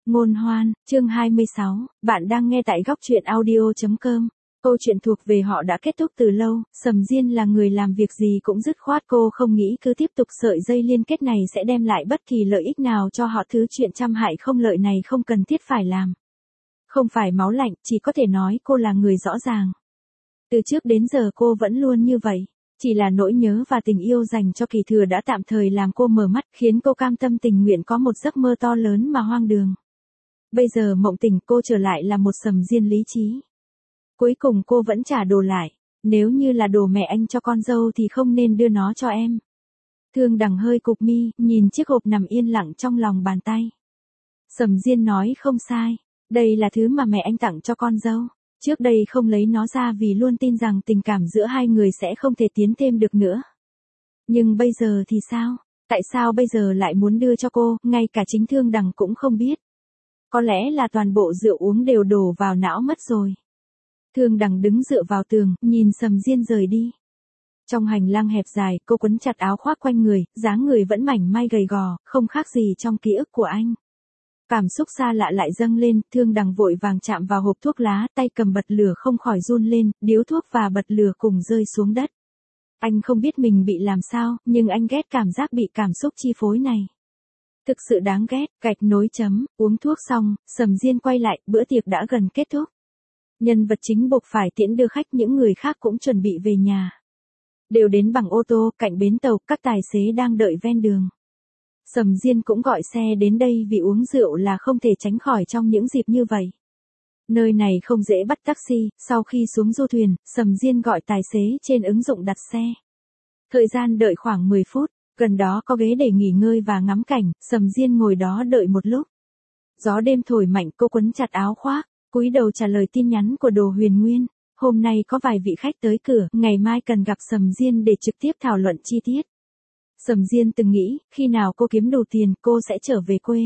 Ngôn hoan, chương 26, bạn đang nghe tại góc truyện audio.com. Câu chuyện thuộc về họ đã kết thúc từ lâu, Sầm Diên là người làm việc gì cũng dứt khoát, cô không nghĩ cứ tiếp tục sợi dây liên kết này sẽ đem lại bất kỳ lợi ích nào cho họ, thứ chuyện trăm hại không lợi này không cần thiết phải làm. Không phải máu lạnh, chỉ có thể nói cô là người rõ ràng. Từ trước đến giờ cô vẫn luôn như vậy. Chỉ là nỗi nhớ và tình yêu dành cho Kỳ Thừa đã tạm thời làm cô mở mắt, khiến cô cam tâm tình nguyện có một giấc mơ to lớn mà hoang đường. Bây giờ mộng tỉnh, cô trở lại là một Sầm Diên lý trí. Cuối cùng cô vẫn trả đồ lại. Nếu như là đồ mẹ anh cho con dâu thì không nên đưa nó cho em. Thương Đằng hơi cụp mi, nhìn chiếc hộp nằm yên lặng trong lòng bàn tay. Sầm Diên nói không sai. Đây là thứ mà mẹ anh tặng cho con dâu. Trước đây không lấy nó ra vì luôn tin rằng tình cảm giữa hai người sẽ không thể tiến thêm được nữa. Nhưng bây giờ thì sao? Tại sao bây giờ lại muốn đưa cho cô, ngay cả chính Thương Đằng cũng không biết. Có lẽ là toàn bộ rượu uống đều đổ vào não mất rồi. Thương Đằng đứng dựa vào tường, nhìn Sầm Diên rời đi. Trong hành lang hẹp dài, cô quấn chặt áo khoác quanh người, dáng người vẫn mảnh mai gầy gò, không khác gì trong ký ức của anh. Cảm xúc xa lạ lại dâng lên, Thương Đằng vội vàng chạm vào hộp thuốc lá, tay cầm bật lửa không khỏi run lên, điếu thuốc và bật lửa cùng rơi xuống đất. Anh không biết mình bị làm sao, nhưng anh ghét cảm giác bị cảm xúc chi phối này. Thực sự đáng ghét, gạch nối chấm, uống thuốc xong, Sầm Diên quay lại, bữa tiệc đã gần kết thúc. Nhân vật chính buộc phải tiễn đưa khách, những người khác cũng chuẩn bị về nhà. Đều đến bằng ô tô, cạnh bến tàu, các tài xế đang đợi ven đường. Sầm Diên cũng gọi xe đến đây vì uống rượu là không thể tránh khỏi trong những dịp như vậy. Nơi này không dễ bắt taxi, sau khi xuống du thuyền, Sầm Diên gọi tài xế trên ứng dụng đặt xe. Thời gian đợi khoảng 10 phút, gần đó có ghế để nghỉ ngơi và ngắm cảnh, Sầm Diên ngồi đó đợi một lúc. Gió đêm thổi mạnh, cô quấn chặt áo khoác, cúi đầu trả lời tin nhắn của Đồ Huyền Nguyên. Hôm nay có vài vị khách tới cửa, ngày mai cần gặp Sầm Diên để trực tiếp thảo luận chi tiết. Sầm Diên từng nghĩ, khi nào cô kiếm đủ tiền, cô sẽ trở về quê.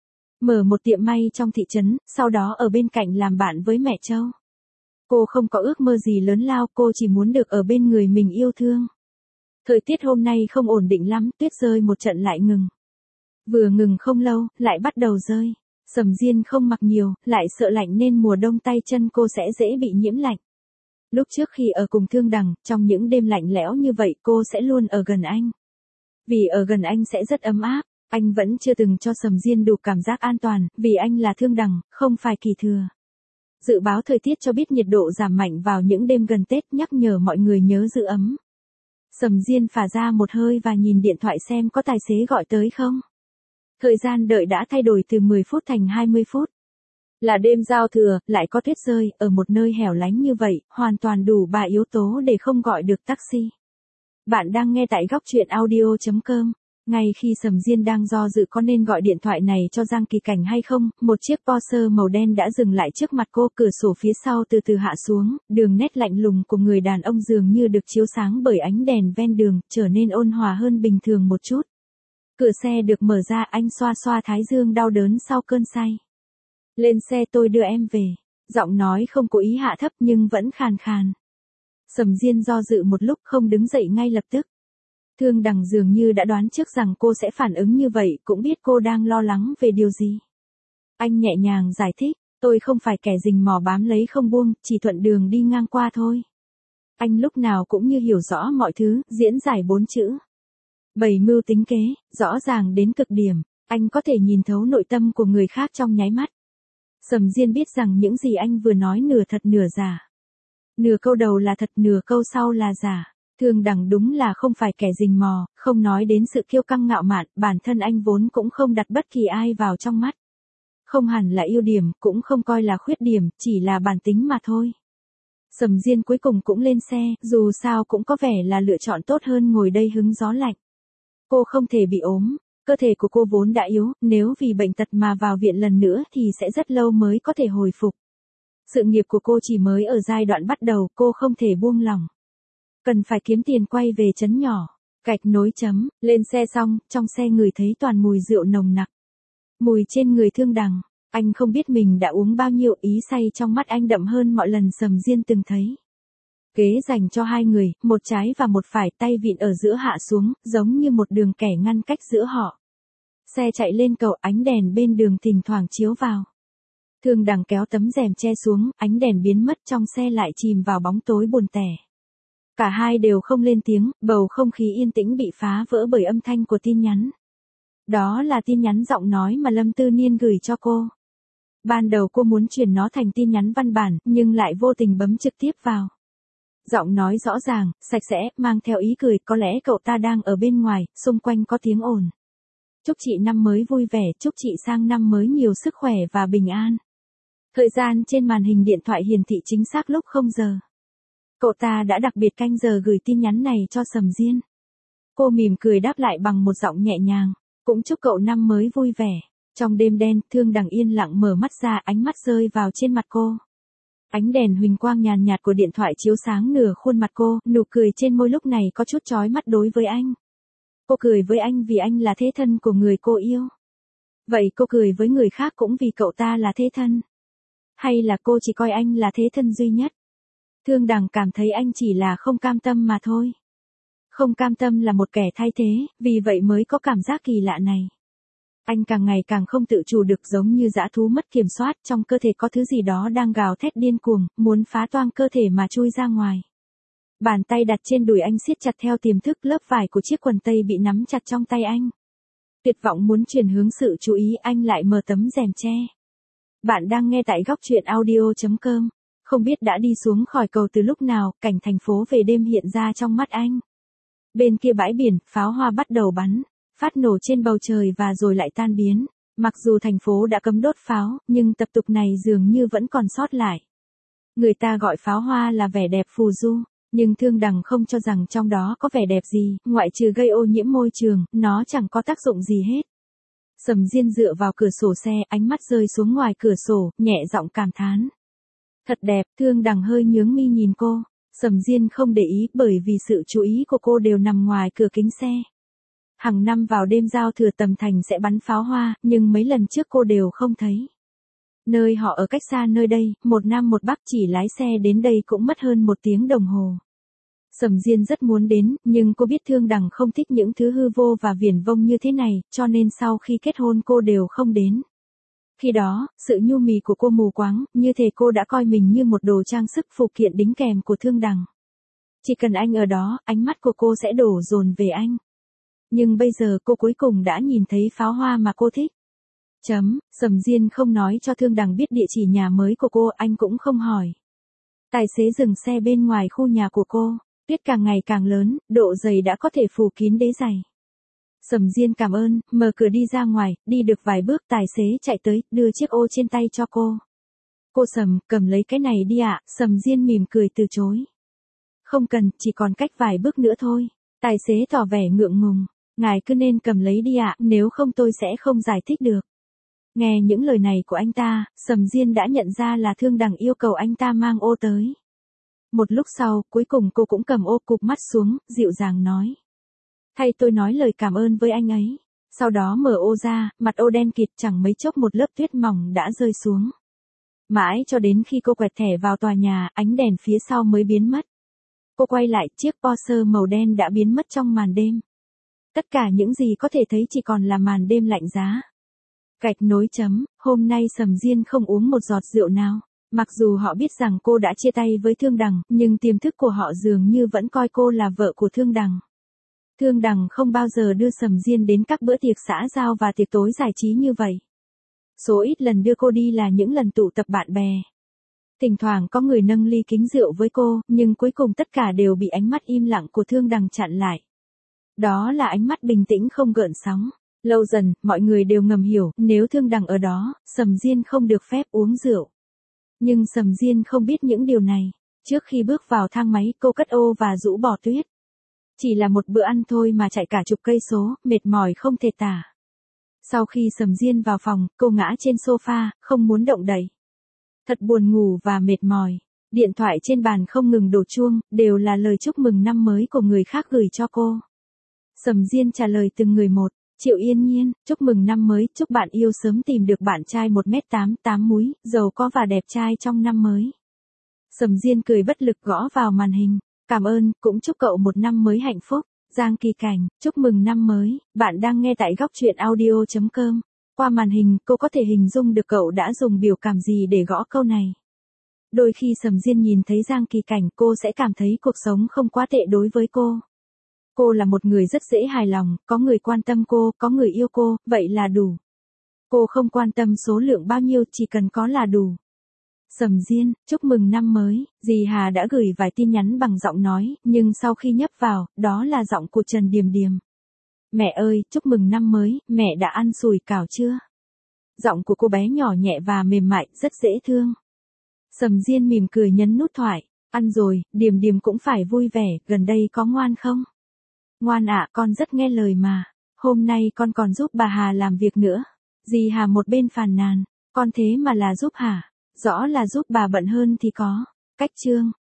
Mở một tiệm may trong thị trấn, sau đó ở bên cạnh làm bạn với mẹ Châu. Cô không có ước mơ gì lớn lao, cô chỉ muốn được ở bên người mình yêu thương. Thời tiết hôm nay không ổn định lắm, tuyết rơi một trận lại ngừng. Vừa ngừng không lâu, lại bắt đầu rơi. Sầm Diên không mặc nhiều, lại sợ lạnh nên mùa đông tay chân cô sẽ dễ bị nhiễm lạnh. Lúc trước khi ở cùng Thương Đằng, trong những đêm lạnh lẽo như vậy cô sẽ luôn ở gần anh. Vì ở gần anh sẽ rất ấm áp, anh vẫn chưa từng cho Sầm Diên đủ cảm giác an toàn, vì anh là Thương Đằng, không phải Kỳ Thừa. Dự báo thời tiết cho biết nhiệt độ giảm mạnh vào những đêm gần Tết, nhắc nhở mọi người nhớ giữ ấm. Sầm Diên phả ra một hơi và nhìn điện thoại xem có tài xế gọi tới không. Thời gian đợi đã thay đổi từ 10 phút thành 20 phút. Là đêm giao thừa, lại có tuyết rơi, ở một nơi hẻo lánh như vậy, hoàn toàn đủ 3 yếu tố để không gọi được taxi. Bạn đang nghe tại góc truyện audio.com. Ngay khi Sầm Diên đang do dự có nên gọi điện thoại này cho Giang Kỳ Cảnh hay không, một chiếc Porsche màu đen đã dừng lại trước mặt cô, cửa sổ phía sau từ từ hạ xuống, đường nét lạnh lùng của người đàn ông dường như được chiếu sáng bởi ánh đèn ven đường, trở nên ôn hòa hơn bình thường một chút. Cửa xe được mở ra, anh xoa xoa thái dương đau đớn sau cơn say. Lên xe, tôi đưa em về. Giọng nói không cố ý hạ thấp nhưng vẫn khàn khàn. Sầm Diên do dự một lúc không đứng dậy ngay lập tức. Thương Đằng dường như đã đoán trước rằng cô sẽ phản ứng như vậy, cũng biết cô đang lo lắng về điều gì. Anh nhẹ nhàng giải thích, tôi không phải kẻ rình mò bám lấy không buông, chỉ thuận đường đi ngang qua thôi. Anh lúc nào cũng như hiểu rõ mọi thứ, diễn giải 4 chữ. Bày mưu tính kế, rõ ràng đến cực điểm, anh có thể nhìn thấu nội tâm của người khác trong nháy mắt. Sầm Diên biết rằng những gì anh vừa nói nửa thật nửa giả. Nửa câu đầu là thật, nửa câu sau là giả. Thương Đằng đúng là không phải kẻ rình mò, không nói đến sự kiêu căng ngạo mạn, bản thân anh vốn cũng không đặt bất kỳ ai vào trong mắt. Không hẳn là ưu điểm, cũng không coi là khuyết điểm, chỉ là bản tính mà thôi. Sầm Diên cuối cùng cũng lên xe, dù sao cũng có vẻ là lựa chọn tốt hơn ngồi đây hứng gió lạnh. Cô không thể bị ốm, cơ thể của cô vốn đã yếu, nếu vì bệnh tật mà vào viện lần nữa thì sẽ rất lâu mới có thể hồi phục. Sự nghiệp của cô chỉ mới ở giai đoạn bắt đầu, cô không thể buông lỏng. Cần phải kiếm tiền quay về trấn nhỏ. Gạch nối chấm, lên xe xong, trong xe ngửi thấy toàn mùi rượu nồng nặc. Mùi trên người Thương Đằng, anh không biết mình đã uống bao nhiêu, ý say trong mắt anh đậm hơn mọi lần Sầm Diên từng thấy. Ghế dành cho hai người, một trái và một phải, tay vịn ở giữa hạ xuống, giống như một đường kẻ ngăn cách giữa họ. Xe chạy lên cầu, ánh đèn bên đường thỉnh thoảng chiếu vào. Thương Đằng kéo tấm rèm che xuống, ánh đèn biến mất trong xe lại chìm vào bóng tối buồn tẻ. Cả hai đều không lên tiếng, bầu không khí yên tĩnh bị phá vỡ bởi âm thanh của tin nhắn. Đó là tin nhắn giọng nói mà Lâm Tư Niên gửi cho cô. Ban đầu cô muốn chuyển nó thành tin nhắn văn bản, nhưng lại vô tình bấm trực tiếp vào. Giọng nói rõ ràng, sạch sẽ, mang theo ý cười, có lẽ cậu ta đang ở bên ngoài, xung quanh có tiếng ồn. Chúc chị năm mới vui vẻ, chúc chị sang năm mới nhiều sức khỏe và bình an. Thời gian trên màn hình điện thoại hiển thị chính xác lúc 0 giờ. Cậu ta đã đặc biệt canh giờ gửi tin nhắn này cho Sầm Diên. Cô mỉm cười đáp lại bằng một giọng nhẹ nhàng, cũng chúc cậu năm mới vui vẻ. Trong đêm đen, Thương Đằng yên lặng mở mắt ra, ánh mắt rơi vào trên mặt cô. Ánh đèn huỳnh quang nhàn nhạt của điện thoại chiếu sáng nửa khuôn mặt cô, nụ cười trên môi lúc này có chút chói mắt đối với anh. Cô cười với anh vì anh là thế thân của người cô yêu. Vậy cô cười với người khác cũng vì cậu ta là thế thân? Hay là cô chỉ coi anh là thế thân duy nhất? Thương Đằng cảm thấy anh chỉ là không cam tâm mà thôi. Không cam tâm là một kẻ thay thế, vì vậy mới có cảm giác kỳ lạ này. Anh càng ngày càng không tự chủ được, giống như dã thú mất kiểm soát, trong cơ thể có thứ gì đó đang gào thét điên cuồng, muốn phá toang cơ thể mà chui ra ngoài. Bàn tay đặt trên đùi anh siết chặt theo tiềm thức, lớp vải của chiếc quần tây bị nắm chặt trong tay anh. Tuyệt vọng muốn chuyển hướng sự chú ý, anh lại mở tấm rèm che. Bạn đang nghe tại góc truyện audio.com. Không biết đã đi xuống khỏi cầu từ lúc nào, cảnh thành phố về đêm hiện ra trong mắt anh. Bên kia bãi biển, pháo hoa bắt đầu bắn, phát nổ trên bầu trời và rồi lại tan biến. Mặc dù thành phố đã cấm đốt pháo, nhưng tập tục này dường như vẫn còn sót lại. Người ta gọi pháo hoa là vẻ đẹp phù du, nhưng Thương Đằng không cho rằng trong đó có vẻ đẹp gì, ngoại trừ gây ô nhiễm môi trường, nó chẳng có tác dụng gì hết. Sầm Diên dựa vào cửa sổ xe, ánh mắt rơi xuống ngoài cửa sổ, nhẹ giọng cảm thán. Thật đẹp. Thương Đằng hơi nhướng mi nhìn cô. Sầm Diên không để ý, bởi vì sự chú ý của cô đều nằm ngoài cửa kính xe. Hàng năm vào đêm giao thừa Tầm Thành sẽ bắn pháo hoa, nhưng mấy lần trước cô đều không thấy. Nơi họ ở cách xa nơi đây, một nam một bắc, chỉ lái xe đến đây cũng mất hơn 1 tiếng đồng hồ. Sầm Diên rất muốn đến, nhưng cô biết Thương Đằng không thích những thứ hư vô và viển vông như thế này, cho nên sau khi kết hôn cô đều không đến. Khi đó, sự nhu mì của cô mù quáng, như thể cô đã coi mình như một đồ trang sức phụ kiện đính kèm của Thương Đằng. Chỉ cần anh ở đó, ánh mắt của cô sẽ đổ dồn về anh. Nhưng bây giờ cô cuối cùng đã nhìn thấy pháo hoa mà cô thích. Sầm Diên không nói cho Thương Đằng biết địa chỉ nhà mới của cô, anh cũng không hỏi. Tài xế dừng xe bên ngoài khu nhà của cô, tuyết càng ngày càng lớn, độ dày đã có thể phủ kín đế giày. Sầm Diên cảm ơn, mở cửa đi ra ngoài, đi được vài bước tài xế chạy tới, đưa chiếc ô trên tay cho cô. Cô Sầm, cầm lấy cái này đi ạ. Sầm Diên mỉm cười từ chối. Không cần, chỉ còn cách vài bước nữa thôi. Tài xế tỏ vẻ ngượng ngùng. Ngài cứ nên cầm lấy đi ạ, nếu không tôi sẽ không giải thích được. Nghe những lời này của anh ta, Sầm Diên đã nhận ra là Thương Đằng yêu cầu anh ta mang ô tới. Một lúc sau, cuối cùng cô cũng cầm ô, cụp mắt xuống, dịu dàng nói. Thay tôi nói lời cảm ơn với anh ấy. Sau đó mở ô ra, mặt ô đen kịt, chẳng mấy chốc một lớp tuyết mỏng đã rơi xuống. Mãi cho đến khi cô quẹt thẻ vào tòa nhà, ánh đèn phía sau mới biến mất. Cô quay lại, chiếc Porsche màu đen đã biến mất trong màn đêm. Tất cả những gì có thể thấy chỉ còn là màn đêm lạnh giá. Gạch nối chấm, hôm nay Sầm Diên không uống một giọt rượu nào. Mặc dù họ biết rằng cô đã chia tay với Thương Đằng, nhưng tiềm thức của họ dường như vẫn coi cô là vợ của Thương Đằng. Thương Đằng không bao giờ đưa Sầm Diên đến các bữa tiệc xã giao và tiệc tối giải trí như vậy. Số ít lần đưa cô đi là những lần tụ tập bạn bè. Thỉnh thoảng có người nâng ly kính rượu với cô, nhưng cuối cùng tất cả đều bị ánh mắt im lặng của Thương Đằng chặn lại. Đó là ánh mắt bình tĩnh không gợn sóng. Lâu dần, mọi người đều ngầm hiểu, nếu Thương Đằng ở đó, Sầm Diên không được phép uống rượu. Nhưng Sầm Diên không biết những điều này. Trước khi bước vào thang máy, cô cất ô và rũ bỏ tuyết. Chỉ là một bữa ăn thôi mà chạy cả chục cây số, mệt mỏi không thể tả. Sau khi Sầm Diên vào phòng, cô ngã trên sofa, không muốn động đậy. Thật buồn ngủ và mệt mỏi. Điện thoại trên bàn không ngừng đổ chuông, đều là lời chúc mừng năm mới của người khác gửi cho cô. Sầm Diên trả lời từng người một. Triệu Yên Nhiên, chúc mừng năm mới, chúc bạn yêu sớm tìm được bạn trai 1m88 múi, giàu có và đẹp trai trong năm mới. Sầm Diên cười bất lực gõ vào màn hình. Cảm ơn, cũng chúc cậu một năm mới hạnh phúc. Giang Kỳ Cảnh, chúc mừng năm mới, bạn đang nghe tại góc truyện audio.com. Qua màn hình, cô có thể hình dung được cậu đã dùng biểu cảm gì để gõ câu này. Đôi khi Sầm Diên nhìn thấy Giang Kỳ Cảnh, cô sẽ cảm thấy cuộc sống không quá tệ đối với cô. Cô là một người rất dễ hài lòng, có người quan tâm cô, có người yêu cô, vậy là đủ. Cô không quan tâm số lượng bao nhiêu, chỉ cần có là đủ. Sầm Diên, chúc mừng năm mới, dì Hà đã gửi vài tin nhắn bằng giọng nói, nhưng sau khi nhấp vào, đó là giọng của Trần Điềm Điềm. Mẹ ơi, chúc mừng năm mới, mẹ đã ăn sủi cảo chưa? Giọng của cô bé nhỏ nhẹ và mềm mại, rất dễ thương. Sầm Diên mỉm cười nhấn nút thoại, ăn rồi, Điềm Điềm cũng phải vui vẻ, gần đây có ngoan không? Ngoan ạ, con rất nghe lời mà, hôm nay con còn giúp bà Hà làm việc nữa. Dì Hà một bên phàn nàn, con thế mà là giúp hả? Rõ là giúp bà bận hơn thì có. Cách chương.